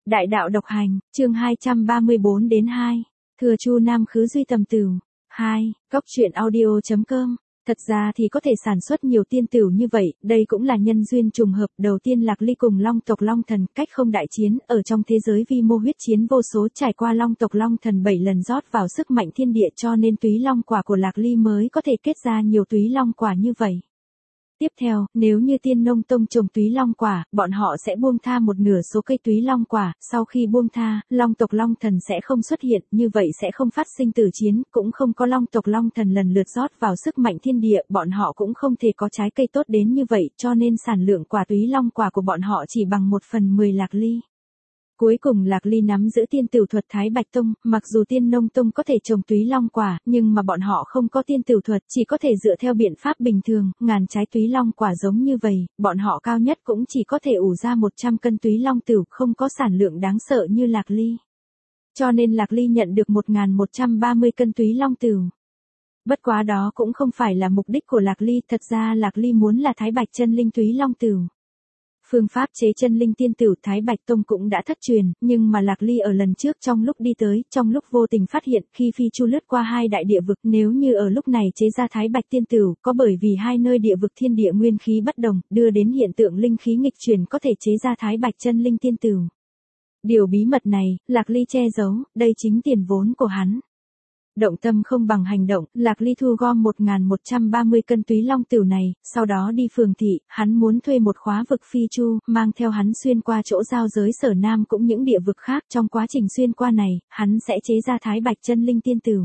Đại đạo độc hành, chương 234 đến 2. Thừa Chu Nam khứ duy tầm tửu. 2. Cốc truyện audio.com. Thật ra thì có thể sản xuất nhiều tiên tửu như vậy, đây cũng là nhân duyên trùng hợp. Đầu tiên Lạc Ly cùng Long tộc Long Thần cách không đại chiến, ở trong thế giới vi mô huyết chiến vô số, trải qua Long tộc Long Thần 7 lần rót vào sức mạnh thiên địa, cho nên túy long quả của Lạc Ly mới có thể kết ra nhiều túy long quả như vậy. Tiếp theo, nếu như Tiên Nông Tông trồng túy long quả, bọn họ sẽ buông tha một nửa số cây túy long quả, sau khi buông tha, Long tộc Long Thần sẽ không xuất hiện, như vậy sẽ không phát sinh tử chiến, cũng không có Long tộc Long Thần lần lượt rót vào sức mạnh thiên địa, bọn họ cũng không thể có trái cây tốt đến như vậy, cho nên sản lượng quả túy long quả của bọn họ chỉ bằng 1/10 Lạc Ly. Cuối cùng Lạc Ly nắm giữ tiên tửu thuật Thái Bạch Tông, mặc dù Tiên Nông Tông có thể trồng túy long quả, nhưng mà bọn họ không có tiên tửu thuật, chỉ có thể dựa theo biện pháp bình thường, ngàn trái túy long quả giống như vậy, bọn họ cao nhất cũng chỉ có thể ủ ra 100 cân túy long tửu, không có sản lượng đáng sợ như Lạc Ly. Cho nên Lạc Ly nhận được 1130 cân túy long tửu. Bất quá đó cũng không phải là mục đích của Lạc Ly, thật ra Lạc Ly muốn là Thái Bạch chân linh túy long tửu. Phương pháp chế chân linh tiên tửu Thái Bạch Tông cũng đã thất truyền, nhưng mà Lạc Ly ở lần trước trong lúc đi tới, trong lúc vô tình phát hiện khi phi chu lướt qua hai đại địa vực, nếu như ở lúc này chế ra Thái Bạch tiên tửu, có bởi vì hai nơi địa vực thiên địa nguyên khí bất đồng, đưa đến hiện tượng linh khí nghịch chuyển, có thể chế ra Thái Bạch chân linh tiên tửu. Điều bí mật này, Lạc Ly che giấu, đây chính tiền vốn của hắn. Động tâm không bằng hành động, Lạc Ly thu gom 1130 cân túy long tửu này, sau đó đi phường thị, hắn muốn thuê một khóa vực phi chu, mang theo hắn xuyên qua chỗ giao giới Sở Nam cũng những địa vực khác, trong quá trình xuyên qua này, hắn sẽ chế ra Thái Bạch chân linh tiên tửu.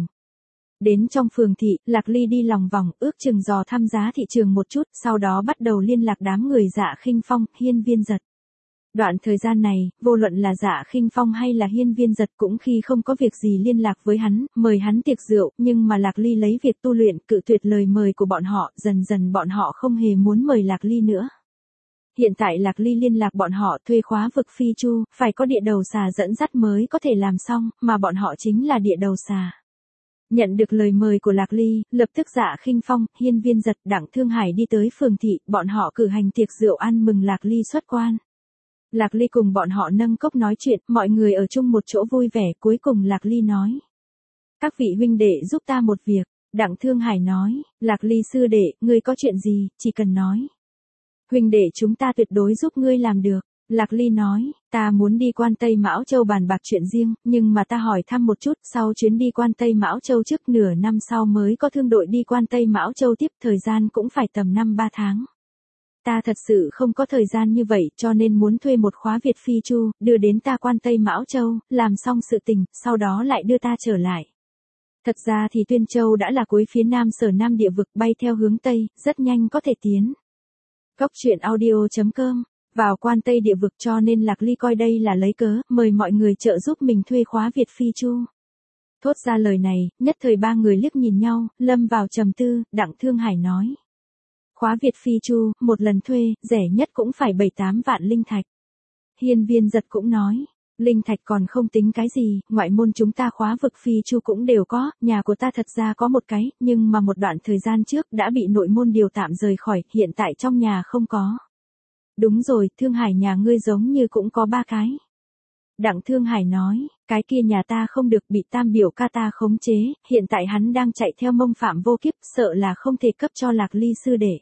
Đến trong phường thị, Lạc Ly đi lòng vòng, ước chừng dò thăm giá thị trường một chút, sau đó bắt đầu liên lạc đám người Dạ Khinh Phong, Hiên Viên Giật. Đoạn thời gian này, vô luận là Dạ Khinh Phong hay là Hiên Viên Giật cũng khi không có việc gì liên lạc với hắn, mời hắn tiệc rượu, nhưng mà Lạc Ly lấy việc tu luyện cự tuyệt lời mời của bọn họ, dần dần bọn họ không hề muốn mời Lạc Ly nữa. Hiện tại Lạc Ly liên lạc bọn họ thuê khóa vực phi chu, phải có địa đầu xà dẫn dắt mới có thể làm xong, mà bọn họ chính là địa đầu xà. Nhận được lời mời của Lạc Ly, lập tức Dạ Khinh Phong, Hiên Viên Giật, Đặng Thương Hải đi tới phường thị, bọn họ cử hành tiệc rượu ăn mừng Lạc Ly xuất quan. Lạc Ly cùng bọn họ nâng cốc nói chuyện, mọi người ở chung một chỗ vui vẻ, cuối cùng Lạc Ly nói. Các vị huynh đệ giúp ta một việc, Đặng Thương Hải nói, Lạc Ly sư đệ, ngươi có chuyện gì, chỉ cần nói. Huynh đệ chúng ta tuyệt đối giúp ngươi làm được, Lạc Ly nói, ta muốn đi Quan Tây Mão Châu bàn bạc chuyện riêng, nhưng mà ta hỏi thăm một chút, sau chuyến đi Quan Tây Mão Châu trước nửa năm sau mới có thương đội đi Quan Tây Mão Châu tiếp, thời gian cũng phải tầm 5-3 tháng. Ta thật sự không có thời gian như vậy, cho nên muốn thuê một khóa Việt phi chu, đưa đến ta Quan Tây Mão Châu, làm xong sự tình, sau đó lại đưa ta trở lại. Thật ra thì Tuyên Châu đã là cuối phía nam Sở Nam địa vực, bay theo hướng Tây, rất nhanh có thể tiến. Cốc truyện audio.com. Vào Quan Tây địa vực, cho nên Lạc Ly coi đây là lấy cớ, mời mọi người trợ giúp mình thuê khóa Việt phi chu. Thốt ra lời này, nhất thời ba người liếc nhìn nhau, lâm vào trầm tư, Đặng Thương Hải nói. Khóa Việt phi chu, một lần thuê, rẻ nhất cũng phải 7-8 vạn linh thạch. Hiên Viên Giật cũng nói, linh thạch còn không tính cái gì, ngoại môn chúng ta khóa vực phi chu cũng đều có, nhà của ta thật ra có một cái, nhưng mà một đoạn thời gian trước đã bị nội môn điều tạm rời khỏi, hiện tại trong nhà không có. Đúng rồi, Thương Hải nhà ngươi giống như cũng có 3 cái. Đặng Thương Hải nói, cái kia nhà ta không được, bị tam biểu ca ta khống chế, hiện tại hắn đang chạy theo Mông Phạm Vô Kiếp, sợ là không thể cấp cho Lạc Ly sư đệ.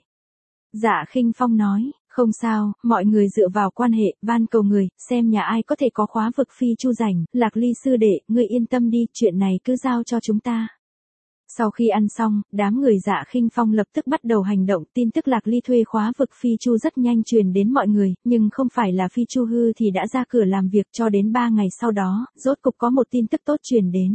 Dạ Khinh Phong nói, không sao, mọi người dựa vào quan hệ, van cầu người, xem nhà ai có thể có khóa vực phi chu rảnh, Lạc Ly sư đệ, ngươi yên tâm đi, chuyện này cứ giao cho chúng ta. Sau khi ăn xong, đám người Dạ Khinh Phong lập tức bắt đầu hành động, tin tức Lạc Ly thuê khóa vực phi chu rất nhanh truyền đến mọi người, nhưng không phải là phi chu hư thì đã ra cửa làm việc, cho đến 3 ngày sau đó, rốt cục có một tin tức tốt truyền đến.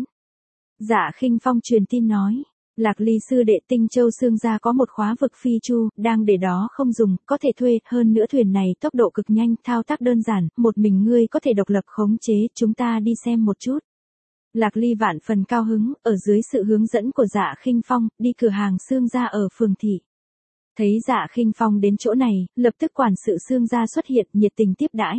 Dạ Khinh Phong truyền tin nói, Lạc Ly sư đệ Tinh Châu Sương gia có một khóa vực phi chu, đang để đó không dùng, có thể thuê, hơn nữa thuyền này tốc độ cực nhanh, thao tác đơn giản, một mình ngươi có thể độc lập khống chế, chúng ta đi xem một chút. Lạc Ly vạn phần cao hứng, ở dưới sự hướng dẫn của Dạ Khinh Phong, đi cửa hàng Sương gia ở phường thị. Thấy Dạ Khinh Phong đến chỗ này, lập tức quản sự Sương gia xuất hiện, nhiệt tình tiếp đãi.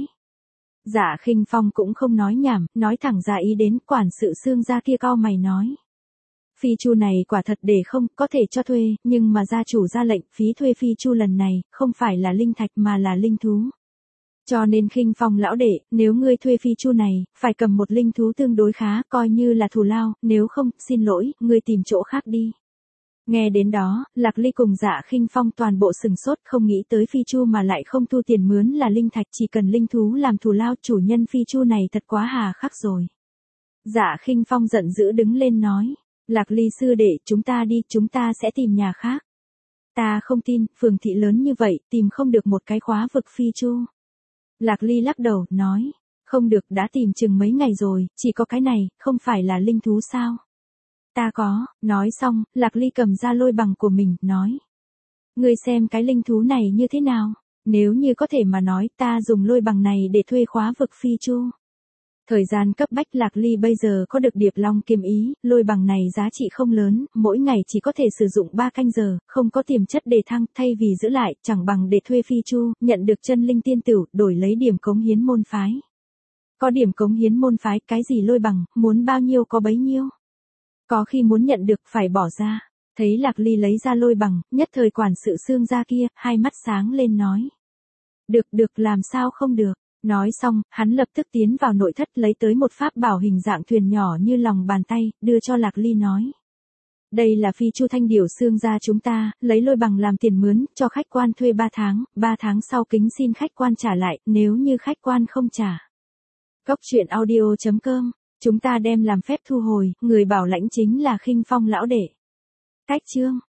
Dạ Khinh Phong cũng không nói nhảm, nói thẳng ra ý đến, quản sự Sương gia kia cau mày nói. Phi chu này quả thật để không, có thể cho thuê, nhưng mà gia chủ ra lệnh, phí thuê phi chu lần này, không phải là linh thạch mà là linh thú. Cho nên Khinh Phong lão đệ, nếu ngươi thuê phi chu này, phải cầm một linh thú tương đối khá, coi như là thù lao, nếu không, xin lỗi, ngươi tìm chỗ khác đi. Nghe đến đó, Lạc Ly cùng Dạ Khinh Phong toàn bộ sừng sốt, không nghĩ tới phi chu mà lại không thu tiền mướn là linh thạch, chỉ cần linh thú làm thù lao, chủ nhân phi chu này thật quá hà khắc rồi. Dạ Khinh Phong giận dữ đứng lên nói, Lạc Ly sư đệ, chúng ta đi, chúng ta sẽ tìm nhà khác. Ta không tin, phường thị lớn như vậy, tìm không được một cái khóa vực phi chu. Lạc Ly lắc đầu, nói, không được, đã tìm chừng mấy ngày rồi, chỉ có cái này, không phải là linh thú sao? Ta có, nói xong, Lạc Ly cầm ra lôi bằng của mình, nói. Ngươi xem cái linh thú này như thế nào? Nếu như có thể mà nói, ta dùng lôi bằng này để thuê khóa vực phi chu. Thời gian cấp bách Lạc Ly bây giờ có được Điệp Long Kiếm Ý, lôi bằng này giá trị không lớn, mỗi ngày chỉ có thể sử dụng 3 canh giờ, không có tiềm chất đề thăng, thay vì giữ lại, chẳng bằng để thuê phi chu, nhận được chân linh tiên tửu, đổi lấy điểm cống hiến môn phái. Có điểm cống hiến môn phái, cái gì lôi bằng, muốn bao nhiêu có bấy nhiêu. Có khi muốn nhận được phải bỏ ra. Thấy Lạc Ly lấy ra lôi bằng, nhất thời quản sự xương ra kia, hai mắt sáng lên nói. Được làm sao không được. Nói xong, hắn lập tức tiến vào nội thất lấy tới một pháp bảo hình dạng thuyền nhỏ như lòng bàn tay, đưa cho Lạc Ly nói. Đây là phi chu thanh điểu xương gia chúng ta, lấy lôi bằng làm tiền mướn, cho khách quan thuê 3 tháng sau kính xin khách quan trả lại, nếu như khách quan không trả. Góc truyện audio.com, chúng ta đem làm phép thu hồi, người bảo lãnh chính là Khinh Phong lão đệ. Cách chương